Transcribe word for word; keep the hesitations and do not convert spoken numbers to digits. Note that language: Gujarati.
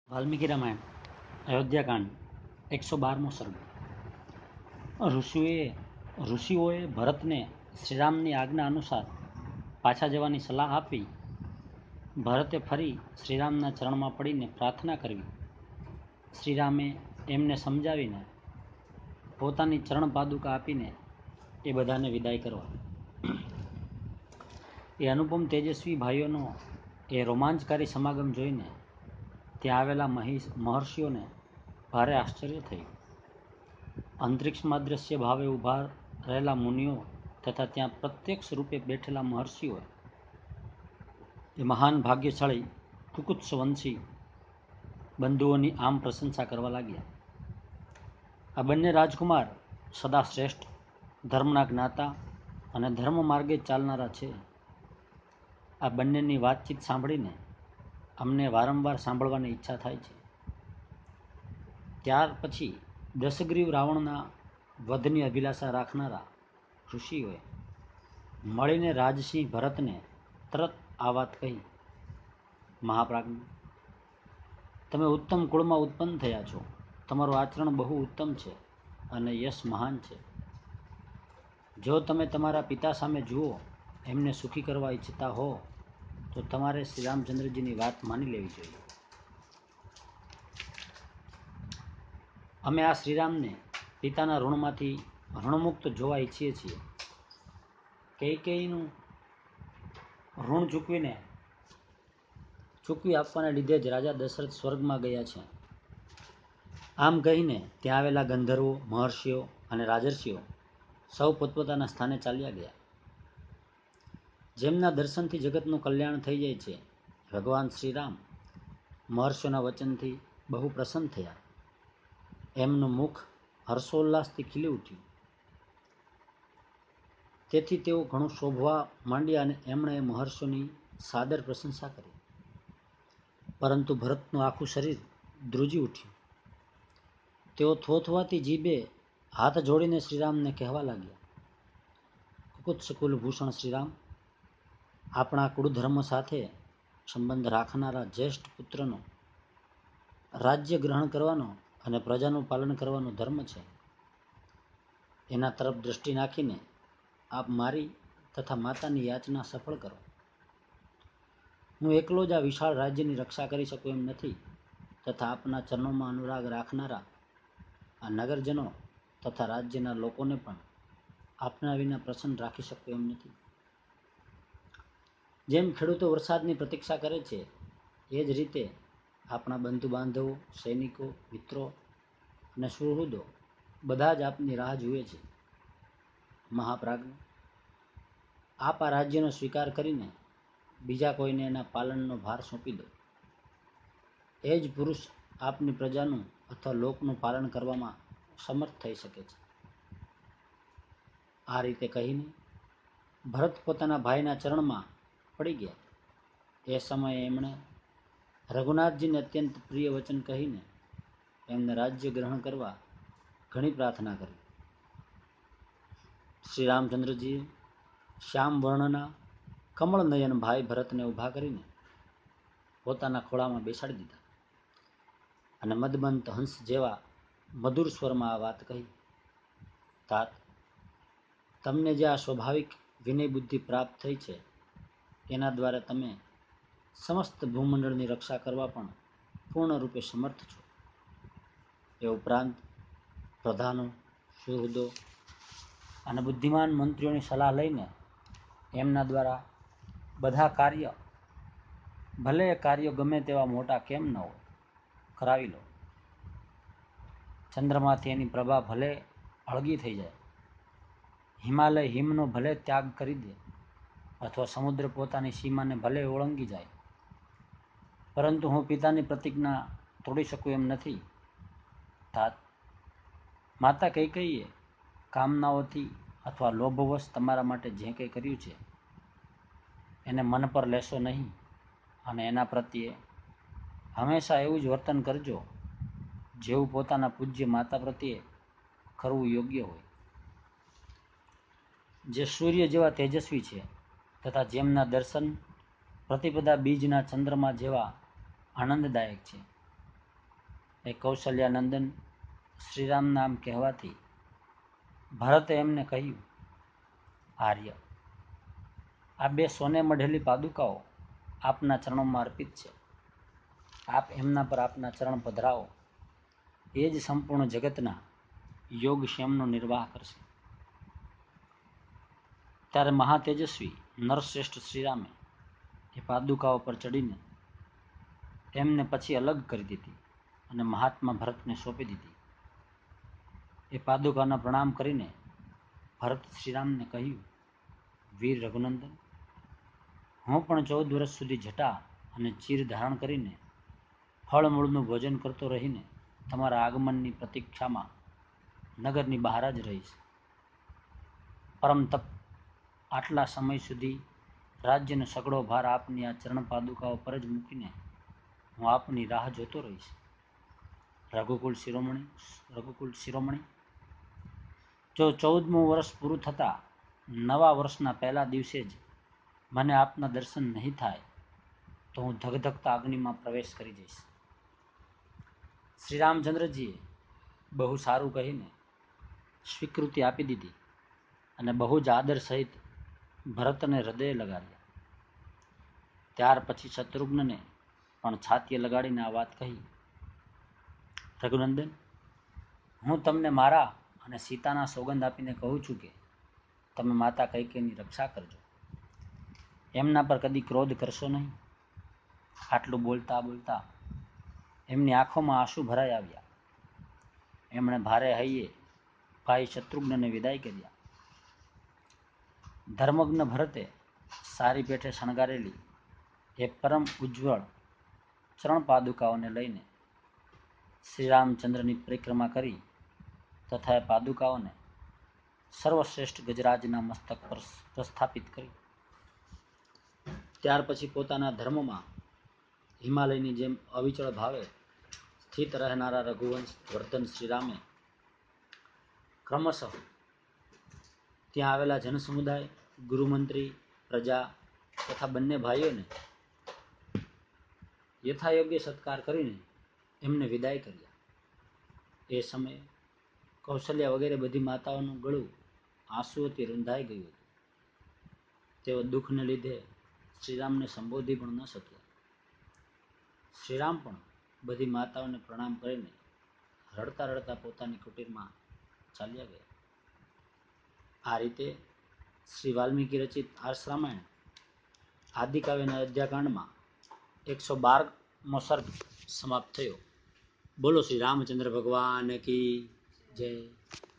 વાલ્મીકી રામાયણ અયોધ્યાકાંડ એકસો બારમો સર્ગ. ઋષિઓએ ઋષિઓએ ભરતને શ્રીરામની આજ્ઞા અનુસાર પાછા જવાની સલાહ આપી. ભરતે ફરી શ્રીરામના ચરણમાં પડીને પ્રાર્થના કરવી. શ્રીરામે એમને સમજાવીને પોતાની ચરણ પાદુકા આપીને એ બધાને વિદાય કરવા. એ અનુપમ તેજસ્વી ભાઈઓનો એ રોમાંચકારી સમાગમ જોઈને ત્યાં આવેલા મહિષ મહર્ષિઓને ભારે આશ્ચર્ય થયું. અંતરિક્ષમાં દ્રશ્ય ભાવે ઊભા રહેલા મુનિઓ તથા ત્યાં પ્રત્યક્ષ રૂપે બેઠેલા મહર્ષિઓ એ મહાન ભાગ્યશાળી કુકુત્સવંશી બંધુઓની આમ પ્રશંસા કરવા લાગ્યા. આ બંને રાજકુમાર સદા શ્રેષ્ઠ, ધર્મના જ્ઞાતા અને ધર્મ માર્ગે ચાલનારા છે. આ બંનેની વાતચીત સાંભળીને અમને વારંવાર સાંભળવાની ઈચ્છા થાય છે. ત્યાર પછી દશગ્રીવ રાવણના વધની અભિલાષા રાખનારા ઋષિઓએ મળીને રાજસિંહ ભરતને તરત આ વાત કહી. મહાપ્રાજ્ઞ, તમે ઉત્તમ કુળમાં ઉત્પન્ન થયા છો. તમારું આચરણ બહુ ઉત્તમ છે અને યશ મહાન છે. જો તમે તમારા પિતા સામે જુઓ એમને સુખી કરવા ઈચ્છતા હો તો તમારે શ્રી રામચંદ્રજીની વાત માની લેવી જોઈએ. અમે આ શ્રીરામને પિતાના ઋણમાંથી ઋણમુક્ત જોવા ઈચ્છીએ છીએ. કૈકેયીનું ઋણ ચૂકવીને ચૂકવી આપવાને લીધે જ રાજા દશરથ સ્વર્ગમાં ગયા છે. આમ કહીને ત્યાં આવેલા ગંધર્વો, મહર્ષિઓ અને રાજર્ષિઓ સૌ પોતપોતાના સ્થાને ચાલ્યા ગયા. જેમના દર્શનથી જગતનું કલ્યાણ થઈ જાય છે, ભગવાન શ્રીરામ મહર્ષિઓના વચનથી બહુ પ્રસન્ન થયા. એમનું મુખ હર્ષોલ્લાસથી ખીલી ઉઠ્યું. તેથી તેઓ ઘણું શોભવા માંડ્યા અને એમણે મહર્ષિઓની સાદર પ્રશંસા કરી. પરંતુ ભરતનું આખું શરીર ધ્રુજી ઉઠ્યું. તેઓ થોથવાતી જીભે હાથ જોડીને શ્રીરામને કહેવા લાગ્યા, કુકુત્સ કુલભૂષણ શ્રીરામ, આપણા કુળધર્મ સાથે સંબંધ રાખનારા જ્યેષ્ઠ પુત્રનો રાજ્ય ગ્રહણ કરવાનો અને પ્રજાનું પાલન કરવાનો ધર્મ છે. એના તરફ દ્રષ્ટિ નાખીને આપ મારી તથા માતાની યાચના સફળ કરો. હું એકલો જ આ વિશાળ રાજ્યની રક્ષા કરી શકું એમ નથી તથા આપના ચરણોમાં અનુરાગ રાખનારા આ નગરજનો તથા રાજ્યના લોકોને પણ આપના વિના પ્રસન્ન રાખી શકું એમ નથી. જેમ ખેડૂતો વરસાદની પ્રતીક્ષા કરે છે એ જ રીતે આપણા બંધુ બાંધવો, સૈનિકો, મિત્રો અને સુહૃદો બધા જ આપની રાહ જુએ છે. મહાપ્રાજ્ઞ, આપ આ રાજ્યનો સ્વીકાર કરીને બીજા કોઈને એના પાલનનો ભાર સોંપી દો. એ જ પુરુષ આપની પ્રજાનું અથવા લોકનું પાલન કરવામાં સમર્થ થઈ શકે છે. આ રીતે કહીને ભરત પોતાના ભાઈના ચરણમાં પડી ગયા. એ સમયે એમણે રઘુનાથજીને અત્યંત પ્રિય વચન કહીને એમને રાજ્ય ગ્રહણ કરવા ઘણી પ્રાર્થના કરી. શ્રી રામચંદ્રજીએ શ્યામ વર્ણના કમળ નયન ભાઈ ભરતને ઊભા કરીને પોતાના ખોળામાં બેસાડી દીધા અને મદમંત હંસ જેવા મધુર સ્વરમાં આ વાત કહી. તાત, તમને જે આ સ્વાભાવિક વિનય બુદ્ધિ પ્રાપ્ત થઈ છે એના દ્વારા તમે સમસ્ત ભૂમંડળની રક્ષા કરવા પણ પૂર્ણ રૂપે સમર્થ છો. એ ઉપરાંત પ્રધાનો, સુહૃદો અને બુદ્ધિમાન મંત્રીઓની સલાહ લઈને એમના દ્વારા બધા કાર્ય, ભલે એ કાર્યો ગમે તેવા મોટા કેમ ન હોય, કરાવી લો. ચંદ્રમાંથી એની પ્રભા ભલે અળગી થઈ જાય, હિમાલય હિમનો ભલે ત્યાગ કરી દે અથવા સમુદ્ર પોતાની સીમાને ભલે ઓળંગી જાય, પરંતુ હું પિતાની પ્રતિજ્ઞા તોડી શકું એમ નથી. તાત, માતા કૈકેયીએ કામનાઓથી અથવા લોભવશ તમારા માટે જે કંઈ કર્યું છે એને મન પર લેશો નહીં અને એના પ્રત્યે હંમેશા એવું જ વર્તન કરજો જેવું પોતાના પૂજ્ય માતા પ્રત્યે કરવું યોગ્ય હોય. જે સૂર્ય જેવા તેજસ્વી છે તથા જેમના દર્શન પ્રતિપદા બીજના ચંદ્રમા જેવા આનંદદાયક છે, એ કૌશલ્યાનંદન શ્રીરામ નામ કહેવાથી ભરતે એમને કહ્યું, આર્ય, આ બે સોને મઢેલી પાદુકાઓ આપના ચરણોમાં અર્પિત છે. આપ એમના પર આપના ચરણ પધરાવો. એ જ સંપૂર્ણ જગતના યોગક્ષેમનો નિર્વાહ કરશે. ત્યારે મહાતેજસ્વી નરશ્રેષ્ઠ શ્રીરામે એ પાદુકાઓ પર ચડીને એમને પછી અલગ કરી દીધી અને મહાત્મા ભરતને સોંપી દીધી. એ પાદુકાના પ્રણામ કરીને ભરત શ્રીરામને કહ્યું, વીર રઘુનંદન, હું પણ ચૌદ વર્ષ સુધી જટા અને ચીર ધારણ કરીને ફળમૂળનું ભોજન કરતો રહીને તમારા આગમનની પ્રતીક્ષામાં નગરની બહાર જ રહીશ. પરમ તપ આટલા સમય સુધી રાજ્યનો સગળો ભાર આપની આ ચરણ પાદુકાઓ પર જ મૂકીને હું આપની રાહ જોતો રહીશ. રઘુકુળ શિરોમણી રઘુકુળ શિરોમણી જો ચૌદમું વર્ષ પૂરું થતાં નવા વર્ષના પહેલા દિવસે જ મને આપના દર્શન નહીં થાય તો હું ધગધગતા અગ્નિમાં પ્રવેશ કરી જઈશ. શ્રી રામચંદ્રજીએ બહુ સારું કહીને સ્વીકૃતિ આપી દીધી અને બહુ જ આદર સહિત ભરતને હૃદય લગાડ્યા. ત્યાર પછી શત્રુઘ્નને પણ છાતીએ લગાડીને આ વાત કહી, રઘુનંદન, હું તમને મારા અને સીતાના સોગંદ આપીને કહું છું કે તમે માતા કૈકેયીની રક્ષા કરજો. એમના પર કદી ક્રોધ કરશો નહીં. આટલું બોલતા બોલતા એમની આંખોમાં આંસુ ભરાઈ આવ્યા. એમણે ભારે હૈયે ભાઈ શત્રુઘ્નને વિદાય કર્યા. ધર્મજ્ઞ ભરતે સારી પેઠે શણગારેલી એ પરમ ઉજ્જવળ ચરણ પાદુકાઓને લઈને શ્રી રામચંદ્રની પરિક્રમા કરી તથા એ પાદુકાઓને સર્વશ્રેષ્ઠ ગજરાજના મસ્તક પર પ્રસ્થાપિત કરી. ત્યાર પછી પોતાના ધર્મમાં હિમાલયની જેમ અવિચળ ભાવે સ્થિત રહેનારા રઘુવંશ વર્ધન શ્રીરામે ક્રમશઃ ત્યાં આવેલા જનસમુદાય, ગુરુમંત્રી, પ્રજા તથા બંને ભાઈઓને યથાયોગ્ય સત્કાર કરીને એમને વિદાય કર્યા. એ સમયે કૌશલ્યા વગેરે બધી માતાઓનું ગળું આંસુઓથી રૂંધાઈ ગયું હતું. તેઓ દુઃખને લીધે શ્રીરામને સંબોધી પણ ન શક્યા. શ્રીરામ પણ બધી માતાઓને પ્રણામ કરીને રડતા રડતા પોતાની કુટીરમાં ચાલ્યા ગયા. આ રીતે શ્રી વાલ્મીકી રચિત આર્ષ રામાયણ આદિકાવ્યના અયોધ્યાકાંડમાં એકસો બારમો સર્ગ સમાપ્ત થયો. બોલો શ્રી રામચંદ્ર ભગવાન કી જય.